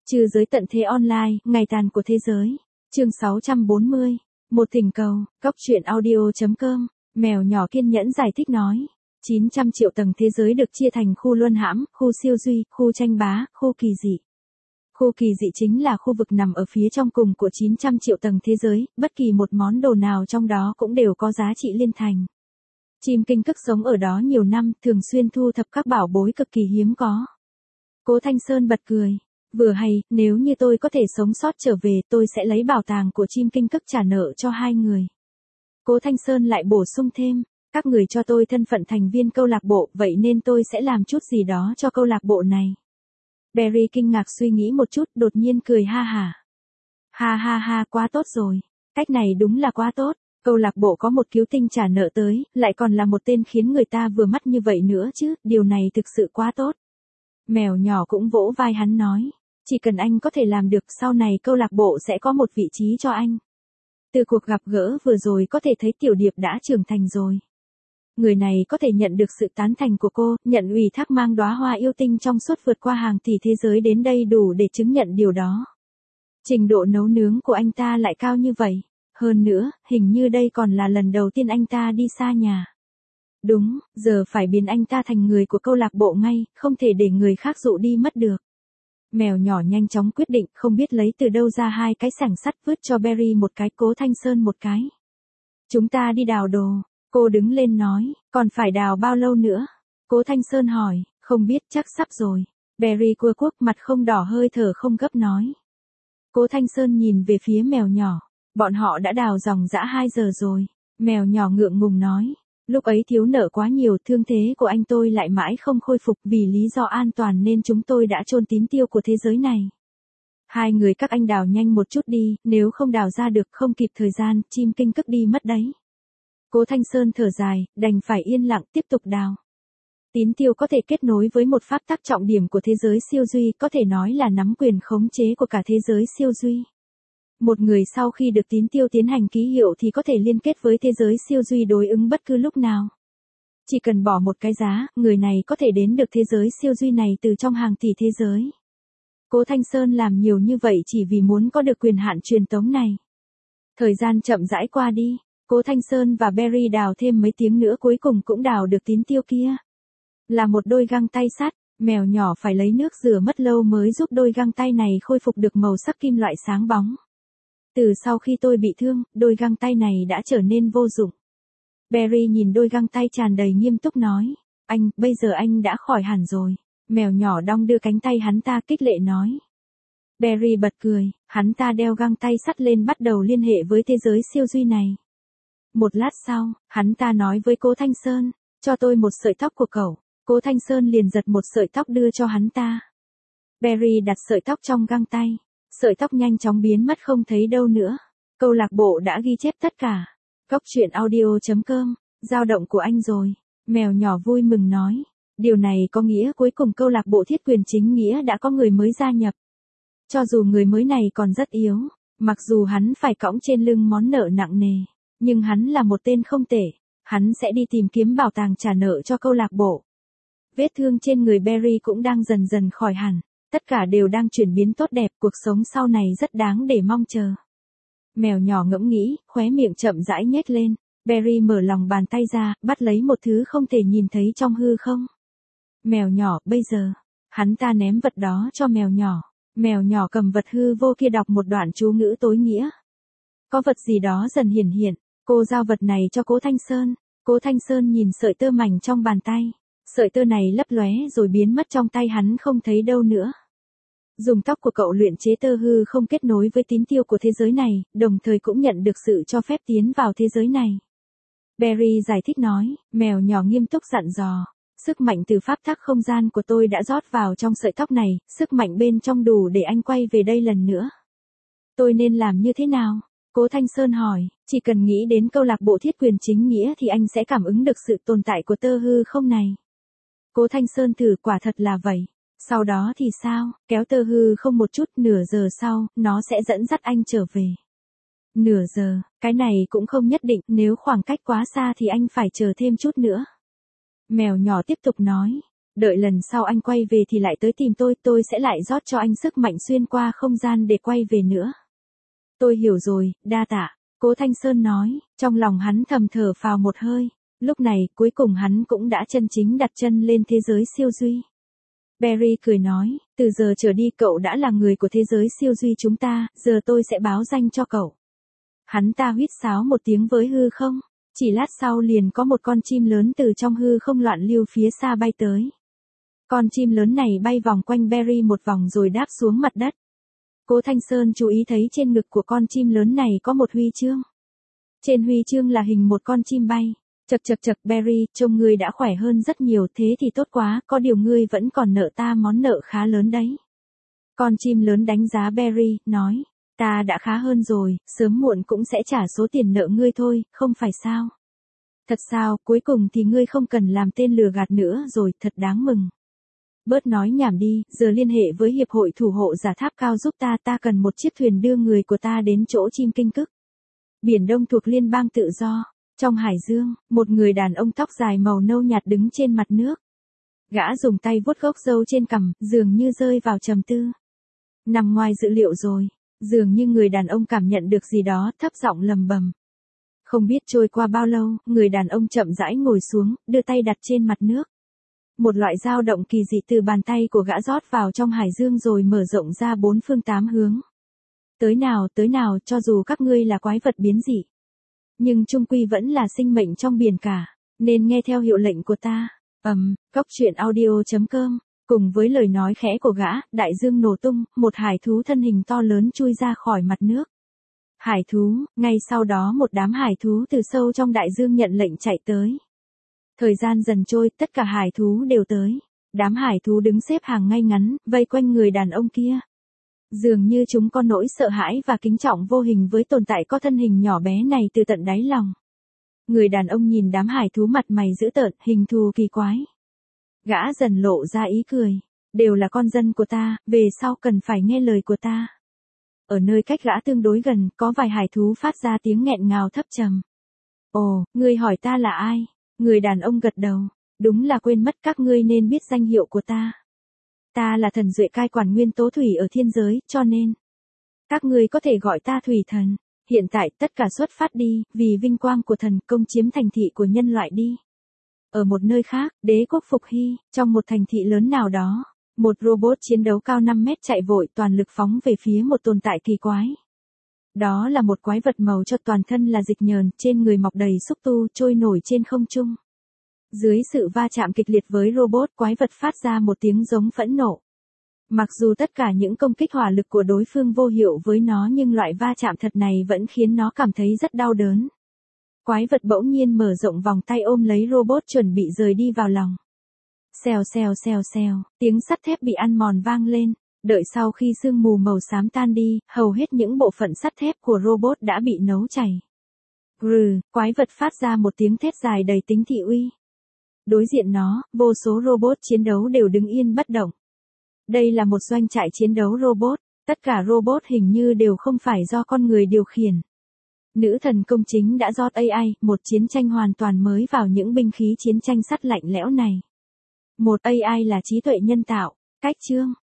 Trừ giới tận thế online, ngày tàn của thế giới. Chương 640. Một thỉnh cầu, Cóc truyện audio.com. Mèo nhỏ kiên nhẫn giải thích nói. 900 triệu tầng thế giới được chia thành khu luân hãm, khu siêu duy, khu tranh bá, khu kỳ dị. Khu kỳ dị chính là khu vực nằm ở phía trong cùng của 900 triệu tầng thế giới, bất kỳ một món đồ nào trong đó cũng đều có giá trị liên thành. Chim kinh cức sống ở đó nhiều năm, thường xuyên thu thập các bảo bối cực kỳ hiếm có. Cố Thanh Sơn bật cười. Vừa hay, nếu như tôi có thể sống sót trở về, tôi sẽ lấy bảo tàng của chim kinh cức trả nợ cho hai người. Cố Thanh Sơn lại bổ sung thêm, các người cho tôi thân phận thành viên câu lạc bộ, vậy nên tôi sẽ làm chút gì đó cho câu lạc bộ này. Barry kinh ngạc suy nghĩ một chút, đột nhiên cười ha hả. Ha ha ha, quá tốt rồi. Cách này đúng là quá tốt. Câu lạc bộ có một cứu tinh trả nợ tới, lại còn là một tên khiến người ta vừa mắt như vậy nữa chứ, điều này thực sự quá tốt. Mèo nhỏ cũng vỗ vai hắn nói, chỉ cần anh có thể làm được, sau này câu lạc bộ sẽ có một vị trí cho anh. Từ cuộc gặp gỡ vừa rồi có thể thấy Tiểu Điệp đã trưởng thành rồi. Người này có thể nhận được sự tán thành của cô, nhận ủy thác mang đóa hoa yêu tinh trong suốt vượt qua hàng tỷ thế giới đến đây đủ để chứng nhận điều đó. Trình độ nấu nướng của anh ta lại cao như vậy. Hơn nữa, hình như đây còn là lần đầu tiên anh ta đi xa nhà. Đúng, giờ phải biến anh ta thành người của câu lạc bộ ngay, không thể để người khác dụ đi mất được. Mèo nhỏ nhanh chóng quyết định, không biết lấy từ đâu ra hai cái sảng sắt, vứt cho Barry một cái, Cố Thanh Sơn một cái. Chúng ta đi đào đồ. Cô đứng lên nói, còn phải đào bao lâu nữa? Cố Thanh Sơn hỏi, không biết, chắc sắp rồi. Barry cua cuốc, mặt không đỏ hơi thở không gấp nói. Cố Thanh Sơn nhìn về phía mèo nhỏ. Bọn họ đã đào dòng dã 2 giờ rồi. Mèo nhỏ ngượng ngùng nói. Lúc ấy thiếu nợ quá nhiều, thương thế của anh tôi lại mãi không khôi phục, vì lý do an toàn nên chúng tôi đã chôn tín tiêu của thế giới này. Hai người các anh đào nhanh một chút đi, nếu không đào ra được, không kịp thời gian, chim kinh cức đi mất đấy. Cố Thanh Sơn thở dài, đành phải yên lặng tiếp tục đào. Tín tiêu có thể kết nối với một pháp tắc trọng điểm của thế giới siêu duy, có thể nói là nắm quyền khống chế của cả thế giới siêu duy. Một người sau khi được tín tiêu tiến hành ký hiệu thì có thể liên kết với thế giới siêu duy đối ứng bất cứ lúc nào. Chỉ cần bỏ một cái giá, người này có thể đến được thế giới siêu duy này từ trong hàng tỷ thế giới. Cố Thanh Sơn làm nhiều như vậy chỉ vì muốn có được quyền hạn truyền tống này. Thời gian chậm rãi qua đi, Cố Thanh Sơn và Barry đào thêm mấy tiếng nữa cuối cùng cũng đào được tín tiêu kia. Là một đôi găng tay sắt, mèo nhỏ phải lấy nước rửa mất lâu mới giúp đôi găng tay này khôi phục được màu sắc kim loại sáng bóng. Từ sau khi tôi bị thương, đôi găng tay này đã trở nên vô dụng. Barry nhìn đôi găng tay tràn đầy nghiêm túc nói. Anh, bây giờ anh đã khỏi hẳn rồi. Mèo nhỏ đong đưa cánh tay hắn ta khích lệ nói. Barry bật cười, hắn ta đeo găng tay sắt lên bắt đầu liên hệ với thế giới siêu duy này. Một lát sau, hắn ta nói với Cố Thanh Sơn, cho tôi một sợi tóc của cậu. Cố Thanh Sơn liền giật một sợi tóc đưa cho hắn ta. Barry đặt sợi tóc trong găng tay. Sợi tóc nhanh chóng biến mất không thấy đâu nữa. Câu lạc bộ đã ghi chép tất cả. Cóc truyện audio.com, dao động của anh rồi. Mèo nhỏ vui mừng nói. Điều này có nghĩa cuối cùng câu lạc bộ thiết quyền chính nghĩa đã có người mới gia nhập. Cho dù người mới này còn rất yếu, mặc dù hắn phải cõng trên lưng món nợ nặng nề, nhưng hắn là một tên không tệ. Hắn sẽ đi tìm kiếm bảo tàng trả nợ cho câu lạc bộ. Vết thương trên người Barry cũng đang dần dần khỏi hẳn. Tất cả đều đang chuyển biến tốt đẹp, cuộc sống sau này rất đáng để mong chờ. Mèo nhỏ ngẫm nghĩ, khóe miệng chậm rãi nhếch lên. Barry mở lòng bàn tay ra, bắt lấy một thứ không thể nhìn thấy trong hư không. Mèo nhỏ, bây giờ. Hắn ta ném vật đó cho mèo nhỏ. Mèo nhỏ cầm vật hư vô kia đọc một đoạn chú ngữ tối nghĩa. Có vật gì đó dần hiển hiện. Cô giao vật này cho Cố Thanh Sơn. Cố Thanh Sơn nhìn sợi tơ mảnh trong bàn tay. Sợi tơ này lấp lóe rồi biến mất trong tay hắn không thấy đâu nữa. Dùng tóc của cậu luyện chế tơ hư không kết nối với tín tiêu của thế giới này, đồng thời cũng nhận được sự cho phép tiến vào thế giới này. Barry giải thích nói, mèo nhỏ nghiêm túc dặn dò. Sức mạnh từ pháp tắc không gian của tôi đã rót vào trong sợi tóc này, sức mạnh bên trong đủ để anh quay về đây lần nữa. Tôi nên làm như thế nào? Cố Thanh Sơn hỏi, chỉ cần nghĩ đến câu lạc bộ thiết quyền chính nghĩa thì anh sẽ cảm ứng được sự tồn tại của tơ hư không này. Cố Thanh Sơn thử, quả thật là vậy. Sau đó thì sao, kéo tơ hư không một chút, nửa giờ sau, nó sẽ dẫn dắt anh trở về. Nửa giờ, cái này cũng không nhất định, nếu khoảng cách quá xa thì anh phải chờ thêm chút nữa. Mèo nhỏ tiếp tục nói, Đợi lần sau anh quay về thì lại tới tìm tôi sẽ lại rót cho anh sức mạnh xuyên qua không gian để quay về nữa. Tôi hiểu rồi, đa tạ, Cố Thanh Sơn nói, trong lòng hắn thầm thở phào một hơi. Lúc này, cuối cùng hắn cũng đã chân chính đặt chân lên thế giới siêu duy. Barry cười nói, từ giờ trở đi cậu đã là người của thế giới siêu duy chúng ta, giờ tôi sẽ báo danh cho cậu. Hắn ta huýt sáo một tiếng với hư không, chỉ lát sau liền có một con chim lớn từ trong hư không loạn lưu phía xa bay tới. Con chim lớn này bay vòng quanh Barry một vòng rồi đáp xuống mặt đất. Cố Thanh Sơn chú ý thấy trên ngực của con chim lớn này có một huy chương. Trên huy chương là hình một con chim bay. Chật Barry, trông ngươi đã khỏe hơn rất nhiều, thế thì tốt quá, có điều ngươi vẫn còn nợ ta món nợ khá lớn đấy. Con chim lớn đánh giá Barry, nói, ta đã khá hơn rồi, sớm muộn cũng sẽ trả số tiền nợ ngươi thôi, không phải sao? Thật sao, cuối cùng thì ngươi không cần làm tên lừa gạt nữa rồi, thật đáng mừng. Bớt nói nhảm đi, giờ liên hệ với Hiệp hội Thủ hộ Giả Tháp Cao giúp ta cần một chiếc thuyền đưa người của ta đến chỗ chim kinh cức. Biển Đông thuộc Liên bang Tự do. Trong hải dương, một người đàn ông tóc dài màu nâu nhạt đứng trên mặt nước. Gã dùng tay vuốt gốc râu trên cằm, dường như rơi vào trầm tư. Nằm ngoài dự liệu rồi, dường như người đàn ông cảm nhận được gì đó, thấp giọng lầm bầm. Không biết trôi qua bao lâu, người đàn ông chậm rãi ngồi xuống, đưa tay đặt trên mặt nước. Một loại dao động kỳ dị từ bàn tay của gã rót vào trong hải dương rồi mở rộng ra bốn phương tám hướng. Tới nào, cho dù các ngươi là quái vật biến dị. Nhưng chung quy vẫn là sinh mệnh trong biển cả, nên nghe theo hiệu lệnh của ta. Cóc truyện audio.com. Cùng với lời nói khẽ của gã, đại dương nổ tung, một hải thú thân hình to lớn chui ra khỏi mặt nước. Hải thú, ngay sau đó một đám hải thú từ sâu trong đại dương nhận lệnh chạy tới. Thời gian dần trôi, tất cả hải thú đều tới. Đám hải thú đứng xếp hàng ngay ngắn, vây quanh người đàn ông kia. Dường như chúng có nỗi sợ hãi và kính trọng vô hình với tồn tại có thân hình nhỏ bé này từ tận đáy lòng. Người đàn ông nhìn đám hải thú mặt mày dữ tợn, hình thù kỳ quái. Gã dần lộ ra ý cười. Đều là con dân của ta, về sau cần phải nghe lời của ta. Ở nơi cách gã tương đối gần, có vài hải thú phát ra tiếng nghẹn ngào thấp trầm. Ồ, ngươi hỏi ta là ai? Người đàn ông gật đầu. Đúng là quên mất các ngươi nên biết danh hiệu của ta. Ta là thần duệ cai quản nguyên tố thủy ở thiên giới, cho nên các ngươi có thể gọi ta thủy thần. Hiện tại tất cả xuất phát đi, vì vinh quang của thần, công chiếm thành thị của nhân loại đi. Ở một nơi khác, đế quốc Phục Hy, trong một thành thị lớn nào đó, một robot chiến đấu cao 5 mét chạy vội toàn lực phóng về phía một tồn tại kỳ quái. Đó là một quái vật màu cho toàn thân là dịch nhờn, trên người mọc đầy xúc tu, trôi nổi trên không trung. Dưới sự va chạm kịch liệt với robot, quái vật phát ra một tiếng giống phẫn nộ. Mặc dù tất cả những công kích hỏa lực của đối phương vô hiệu với nó nhưng loại va chạm thật này vẫn khiến nó cảm thấy rất đau đớn. Quái vật bỗng nhiên mở rộng vòng tay ôm lấy robot chuẩn bị rời đi vào lòng. Xèo, tiếng sắt thép bị ăn mòn vang lên. Đợi sau khi sương mù màu xám tan đi, hầu hết những bộ phận sắt thép của robot đã bị nấu chảy. Quái vật phát ra một tiếng thét dài đầy tính thị uy. Đối diện nó, vô số robot chiến đấu đều đứng yên bất động. Đây là một doanh trại chiến đấu robot, tất cả robot hình như đều không phải do con người điều khiển. Nữ thần công chính đã rót AI, một chiến tranh hoàn toàn mới vào những binh khí chiến tranh sắt lạnh lẽo này. Một AI là trí tuệ nhân tạo, cách chương.